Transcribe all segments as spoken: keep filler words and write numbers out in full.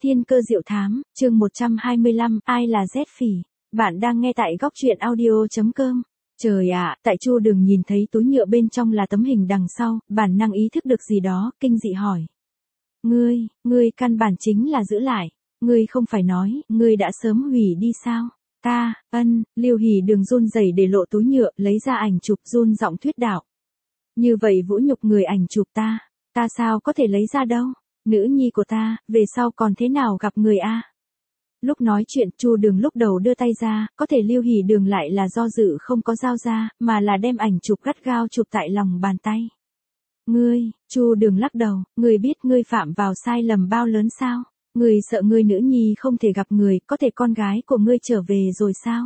Thiên cơ diệu thám, chương một trăm hai mươi lăm, ai là Z phỉ? Bạn đang nghe tại góc truyện audio.com. Trời ạ, tại Chu Đường nhìn thấy túi nhựa bên trong là tấm hình đằng sau, bản năng ý thức được gì đó, kinh dị hỏi. Ngươi, ngươi căn bản chính là giữ lại. Ngươi không phải nói, ngươi đã sớm hủy đi sao? Ta, ân, Lưu Hỷ Đường run rẩy để lộ túi nhựa, lấy ra ảnh chụp, run giọng thuyết đạo. Như vậy vũ nhục người ảnh chụp ta, ta sao có thể lấy ra đâu? Nữ nhi của ta, về sau còn thế nào gặp người a? Lúc nói chuyện, Chu Đường lúc đầu đưa tay ra, có thể Lưu Hỷ Đường lại là do dự không có giao ra, mà là đem ảnh chụp gắt gao chụp tại lòng bàn tay. Ngươi, Chu Đường lắc đầu, ngươi biết ngươi phạm vào sai lầm bao lớn sao? Ngươi sợ ngươi nữ nhi không thể gặp người, có thể con gái của ngươi trở về rồi sao?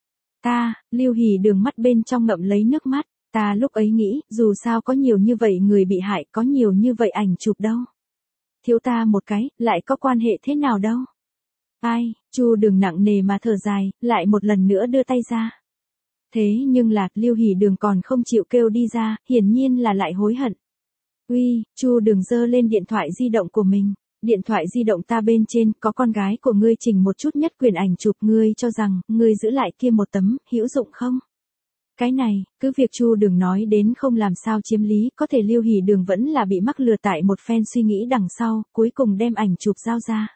Ta, Lưu Hỷ Đường mắt bên trong ngậm lấy nước mắt, ta lúc ấy nghĩ, dù sao có nhiều như vậy người bị hại, có nhiều như vậy ảnh chụp đâu. Thiếu ta một cái, lại có quan hệ thế nào đâu. Ai, Chu Đường nặng nề mà thở dài, lại một lần nữa đưa tay ra. Thế nhưng là, Lưu Hỷ Đường còn không chịu kêu đi ra, hiển nhiên là lại hối hận. Uy, Chu Đường giơ lên điện thoại di động của mình. Điện thoại di động ta bên trên, có con gái của ngươi chỉnh một chút nhất quyền ảnh chụp, ngươi cho rằng, ngươi giữ lại kia một tấm, hữu dụng không? Cái này, cứ việc Chu Đường nói đến không làm sao chiếm lý, có thể Lưu Hỷ Đường vẫn là bị mắc lừa tại một phen suy nghĩ đằng sau, cuối cùng đem ảnh chụp giao ra.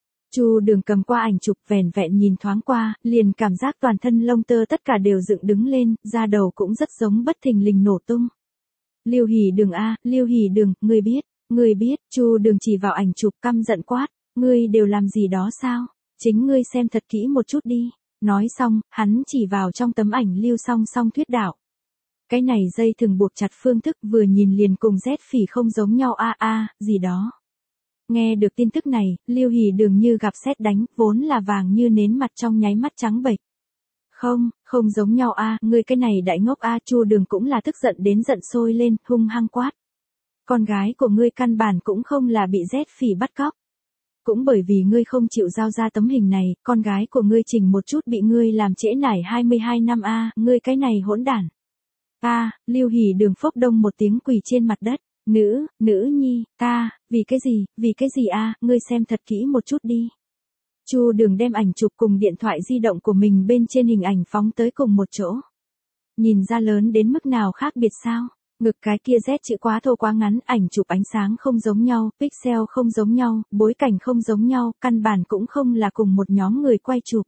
Chu Đường cầm qua ảnh chụp, vẻn vẹn nhìn thoáng qua, liền cảm giác toàn thân lông tơ tất cả đều dựng đứng lên, da đầu cũng rất giống bất thình lình nổ tung. Lưu Hỷ Đường a, Lưu Hỷ Đường, ngươi biết, ngươi biết, Chu Đường chỉ vào ảnh chụp căm giận quát, ngươi đều làm gì đó sao? Chính ngươi xem thật kỹ một chút đi. Nói xong, hắn chỉ vào trong tấm ảnh Lưu Song Song thuyết đạo. Cái này dây thừng buộc chặt phương thức vừa nhìn liền cùng Z phỉ không giống nhau a a, gì đó. Nghe được tin tức này, Lưu Hỷ Đường như gặp sét đánh, vốn là vàng như nến mặt trong nháy mắt trắng bệch. Không, không giống nhau a, ngươi cái này đại ngốc a, Chu Đường cũng là tức giận đến giận sôi lên, hung hăng quát. Con gái của ngươi căn bản cũng không là bị Z phỉ bắt cóc. Cũng bởi vì ngươi không chịu giao ra tấm hình này, con gái của ngươi chỉnh một chút bị ngươi làm trễ nải hai mươi hai năm a, ngươi cái này hỗn đản. Ta, Lưu Hỷ Đường phốc đông một tiếng quỳ trên mặt đất, nữ, nữ nhi, ta, vì cái gì, vì cái gì a, ngươi xem thật kỹ một chút đi. Chu Đường đem ảnh chụp cùng điện thoại di động của mình bên trên hình ảnh phóng tới cùng một chỗ. Nhìn ra lớn đến mức nào khác biệt sao? Ngực cái kia Z chữ quá thô quá ngắn, ảnh chụp ánh sáng không giống nhau, pixel không giống nhau, bối cảnh không giống nhau, căn bản cũng không là cùng một nhóm người quay chụp.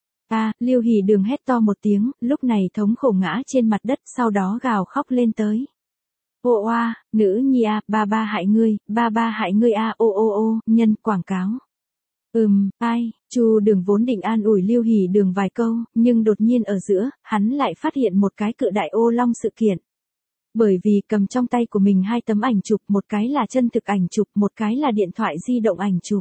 À, Lưu Hỷ Đường hét to một tiếng, lúc này thống khổ ngã trên mặt đất, sau đó gào khóc lên tới. Ô oa, nữ nhi a, ba ba hại ngươi, ba ba hại ngươi a, ô ô ô, nhân quảng cáo. Ừm, ai, Chu Đường vốn định an ủi Lưu Hỷ Đường vài câu, nhưng đột nhiên ở giữa, hắn lại phát hiện một cái cự đại ô long sự kiện. Bởi vì cầm trong tay của mình hai tấm ảnh chụp, một cái là chân thực ảnh chụp, một cái là điện thoại di động ảnh chụp.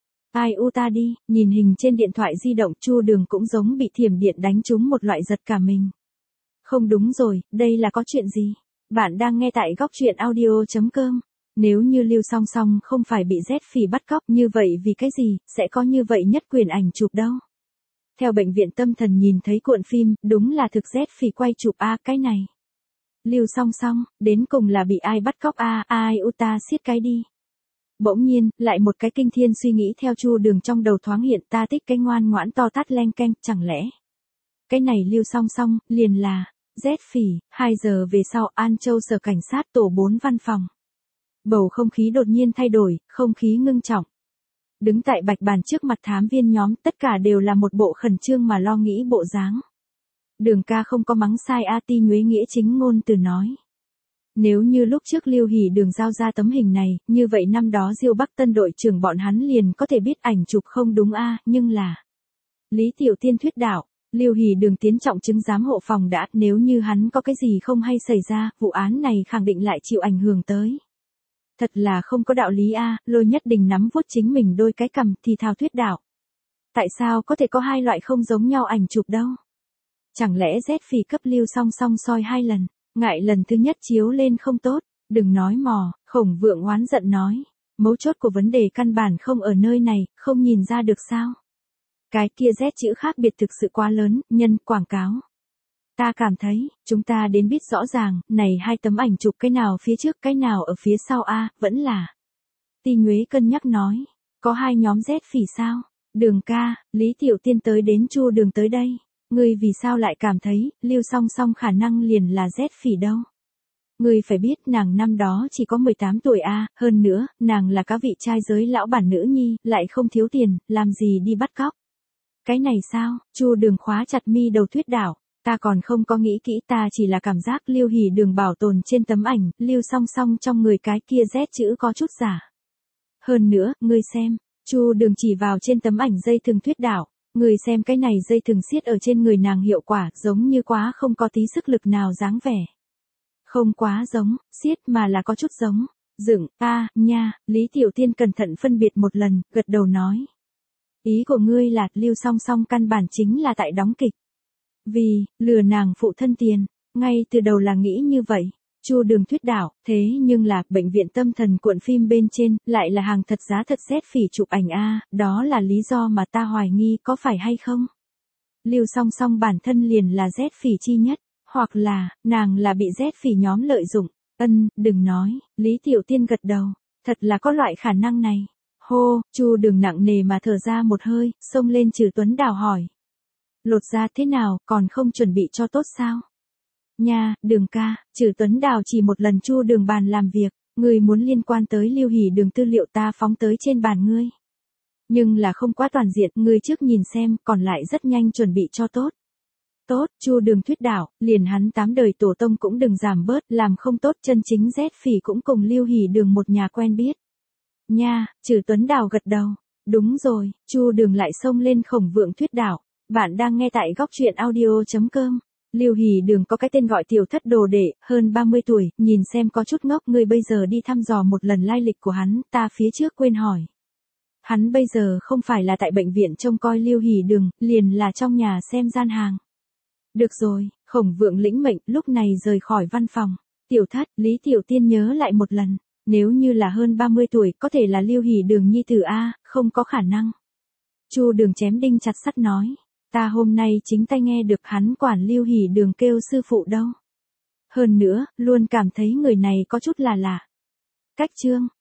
Ai u ta đi, nhìn hình trên điện thoại di động, Chu Đường cũng giống bị thiểm điện đánh trúng một loại giật cả mình. Không đúng rồi, đây là có chuyện gì? Bạn đang nghe tại góc truyện audio.com. Nếu như Lưu Song Song không phải bị Z phỉ bắt cóc, như vậy vì cái gì, sẽ có như vậy nhất quyền ảnh chụp đâu? Theo bệnh viện tâm thần nhìn thấy cuộn phim, đúng là thực Z phỉ quay chụp a, cái này. Lưu Song Song, đến cùng là bị ai bắt cóc a, à, ai u ta siết cái đi. Bỗng nhiên, lại một cái kinh thiên suy nghĩ theo Chu Đường trong đầu thoáng hiện, ta thích cái ngoan ngoãn to tát leng keng, chẳng lẽ. Cái này Lưu Song Song, liền là, Z phỉ, hai giờ về sau, An Châu sở cảnh sát tổ bốn văn phòng. Bầu không khí đột nhiên thay đổi, không khí ngưng trọng. Đứng tại bạch bàn trước mặt thám viên nhóm, tất cả đều là một bộ khẩn trương mà lo nghĩ bộ dáng. Đường ca không có mắng sai a, Ti Nhuế nghĩa chính ngôn từ nói. Nếu như lúc trước Lưu Hỷ Đường giao ra tấm hình này, như vậy năm đó Diêu Bắc Tân đội trưởng bọn hắn liền có thể biết ảnh chụp không đúng a, nhưng là. Lý Tiểu Tiên thuyết đạo, Lưu Hỷ Đường tiến trọng chứng giám hộ phòng đã, nếu như hắn có cái gì không hay xảy ra, vụ án này khẳng định lại chịu ảnh hưởng tới. Thật là không có đạo lý a, Lôi Nhất Đình nắm vuốt chính mình đôi cái cằm thì thào thuyết đạo. Tại sao có thể có hai loại không giống nhau ảnh chụp đâu? Chẳng lẽ Z phỉ cấp Lưu Song Song soi hai lần, ngại lần thứ nhất chiếu lên không tốt, đừng nói mò, Khổng Vượng oán giận nói. Mấu chốt của vấn đề căn bản không ở nơi này, không nhìn ra được sao? Cái kia Z chữ khác biệt thực sự quá lớn, nhân quảng cáo. Ta cảm thấy, chúng ta đến biết rõ ràng, này hai tấm ảnh chụp cái nào phía trước cái nào ở phía sau a, vẫn là. Ti Nhuế cân nhắc nói. Có hai nhóm rét phỉ sao? Đường ca, Lý Tiểu Tiên tới đến Chu Đường tới đây. Ngươi vì sao lại cảm thấy, Lưu Song Song khả năng liền là rét phỉ đâu? Ngươi phải biết nàng năm đó chỉ có mười tám tuổi a, à, hơn nữa, nàng là cá vị trai giới lão bản nữ nhi, lại không thiếu tiền, làm gì đi bắt cóc. Cái này sao? Chu Đường khóa chặt mi đầu thuyết đảo. Ta còn không có nghĩ kỹ, ta chỉ là cảm giác Lưu Hỷ Đường bảo tồn trên tấm ảnh, Lưu Song Song trong người cái kia Z chữ có chút giả. Hơn nữa, ngươi xem, Chu Đường chỉ vào trên tấm ảnh dây thừng thuyết đảo, ngươi xem cái này dây thừng siết ở trên người nàng hiệu quả, giống như quá không có tí sức lực nào dáng vẻ. Không quá giống, siết mà là có chút giống. Dựng, a, à, nha, Lý Tiểu Tiên cẩn thận phân biệt một lần, gật đầu nói. Ý của ngươi là, Lưu Song Song căn bản chính là tại đóng kịch. Vì, lừa nàng phụ thân tiền, ngay từ đầu là nghĩ như vậy. Chu Đường thuyết đảo, thế nhưng là, bệnh viện tâm thần cuộn phim bên trên, lại là hàng thật giá thật rét phỉ chụp ảnh a, đó là lý do mà ta hoài nghi có phải hay không? Lưu Song Song bản thân liền là rét phỉ chi nhất, hoặc là, nàng là bị rét phỉ nhóm lợi dụng. Ân, đừng nói, Lý Tiểu Tiên gật đầu, thật là có loại khả năng này. Hô, Chu Đường nặng nề mà thở ra một hơi, xông lên Trừ Tuấn Đào hỏi. Lột ra thế nào, còn không chuẩn bị cho tốt sao? Nha, Đường ca, Trừ Tuấn Đào chỉ một lần Chu Đường bàn làm việc, người muốn liên quan tới Lưu Hỷ Đường tư liệu ta phóng tới trên bàn ngươi. Nhưng là không quá toàn diện, ngươi trước nhìn xem, còn lại rất nhanh chuẩn bị cho tốt. Tốt, Chu Đường thuyết đảo, liền hắn tám đời tổ tông cũng đừng giảm bớt, làm không tốt chân chính rét phỉ cũng cùng Lưu Hỷ Đường một nhà quen biết. Nha, Trừ Tuấn Đào gật đầu, đúng rồi, Chu Đường lại xông lên Khổng Vượng thuyết đảo. Bạn đang nghe tại góc truyện audio.com. Lưu Hỷ Đường có cái tên gọi tiểu thất đồ đệ, hơn ba mươi tuổi, nhìn xem có chút ngốc, ngươi bây giờ đi thăm dò một lần lai lịch của hắn, ta phía trước quên hỏi. Hắn bây giờ không phải là tại bệnh viện trông coi Lưu Hỷ Đường, liền là trong nhà xem gian hàng. Được rồi, Khổng Vượng lĩnh mệnh, lúc này rời khỏi văn phòng. Tiểu thất, Lý Tiểu Tiên nhớ lại một lần, nếu như là hơn ba mươi tuổi, có thể là Lưu Hỷ Đường nhi tử a, không có khả năng. Chu Đường chém đinh chặt sắt nói. Ta hôm nay chính tay nghe được hắn quản Lưu Hỷ Đường kêu sư phụ đâu. Hơn nữa, luôn cảm thấy người này có chút là lạ. Cách chương,